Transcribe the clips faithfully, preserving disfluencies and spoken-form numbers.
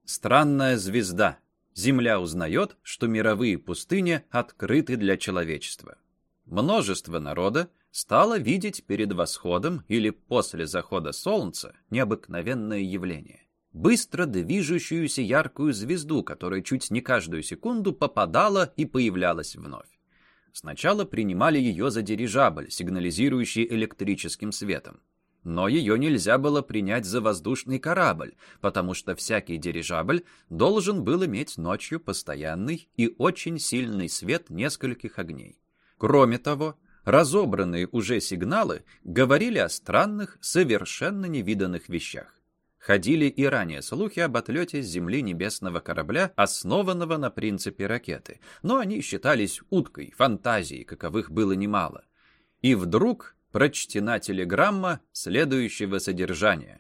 Странная звезда. Земля узнает, что мировые пустыни открыты для человечества. Множество народа стало видеть перед восходом или после захода солнца необыкновенное явление. Быстро движущуюся яркую звезду, которая чуть не каждую секунду попадала и появлялась вновь. Сначала принимали ее за дирижабль, сигнализирующий электрическим светом. Но ее нельзя было принять за воздушный корабль, потому что всякий дирижабль должен был иметь ночью постоянный и очень сильный свет нескольких огней. Кроме того, разобранные уже сигналы говорили о странных, совершенно невиданных вещах. Ходили и ранее слухи об отлете с Земли небесного корабля, основанного на принципе ракеты, но они считались уткой, фантазией, каковых было немало. И вдруг прочтена телеграмма следующего содержания.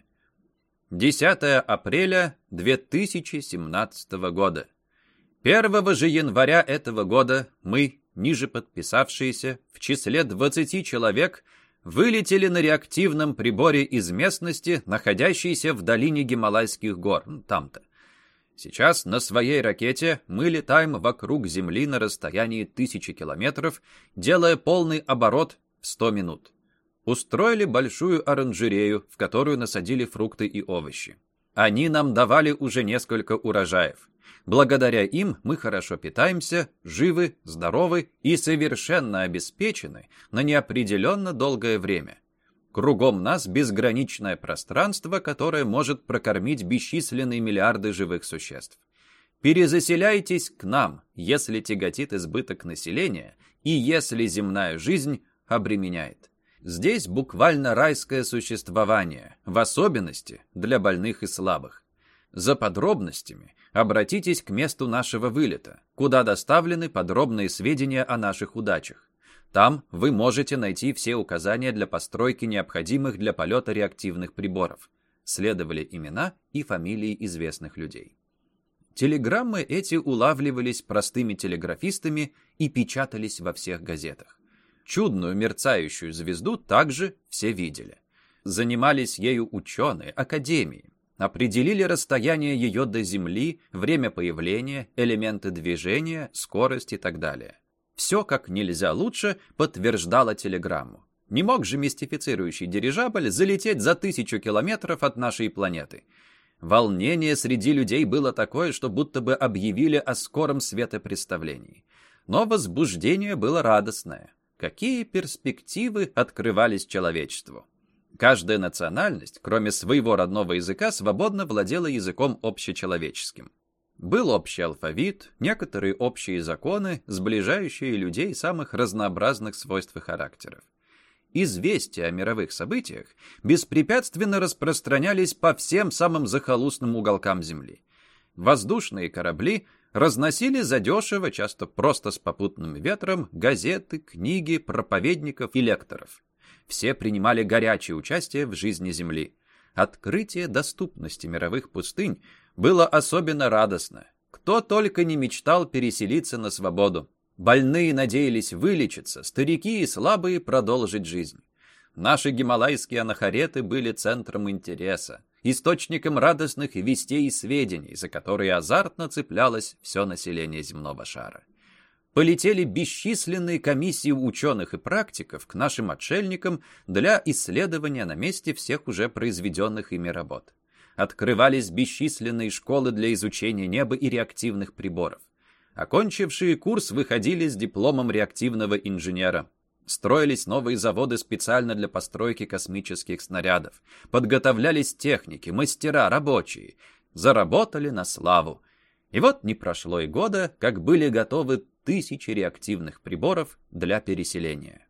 десятое апреля две тысячи семнадцатого года. первого же января этого года мы, ниже подписавшиеся, в числе двадцати человек, вылетели на реактивном приборе из местности, находящейся в долине Гималайских гор, там-то. Сейчас на своей ракете мы летаем вокруг Земли на расстоянии тысячи километров, делая полный оборот в сто минут. Устроили большую оранжерею, в которую насадили фрукты и овощи. Они нам давали уже несколько урожаев. Благодаря им мы хорошо питаемся, живы, здоровы и совершенно обеспечены на неопределенно долгое время. Кругом нас безграничное пространство, которое может прокормить бесчисленные миллиарды живых существ. Перезаселяйтесь к нам, если тяготит избыток населения и если земная жизнь обременяет. Здесь буквально райское существование, в особенности для больных и слабых. За подробностями обратитесь к месту нашего вылета, куда доставлены подробные сведения о наших удачах. Там вы можете найти все указания для постройки необходимых для полета реактивных приборов. Следовали имена и фамилии известных людей. Телеграммы эти улавливались простыми телеграфистами и печатались во всех газетах. Чудную мерцающую звезду также все видели. Занимались ею ученые, академии. Определили расстояние ее до Земли, время появления, элементы движения, скорость и так далее. Все как нельзя лучше подтверждало телеграмму. Не мог же мистифицирующий дирижабль залететь за тысячу километров от нашей планеты. Волнение среди людей было такое, что будто бы объявили о скором светопреставлении. Но возбуждение было радостное. Какие перспективы открывались человечеству? Каждая национальность, кроме своего родного языка, свободно владела языком общечеловеческим. Был общий алфавит, некоторые общие законы, сближающие людей самых разнообразных свойств и характеров. Известия о мировых событиях беспрепятственно распространялись по всем самым захолустным уголкам Земли. Воздушные корабли разносили задешево, часто просто с попутным ветром, газеты, книги, проповедников и лекторов. Все принимали горячее участие в жизни Земли. Открытие доступности мировых пустынь было особенно радостно. Кто только не мечтал переселиться на свободу. Больные надеялись вылечиться, старики и слабые продолжить жизнь. Наши гималайские анахареты были центром интереса, источником радостных вестей и сведений, за которые азартно цеплялось все население земного шара. Полетели бесчисленные комиссии ученых и практиков к нашим отшельникам для исследования на месте всех уже произведенных ими работ. Открывались бесчисленные школы для изучения неба и реактивных приборов. Окончившие курс выходили с дипломом реактивного инженера. Строились новые заводы специально для постройки космических снарядов. Подготовлялись техники, мастера, рабочие. Заработали на славу. И вот не прошло и года, как были готовы тысячи реактивных приборов для переселения.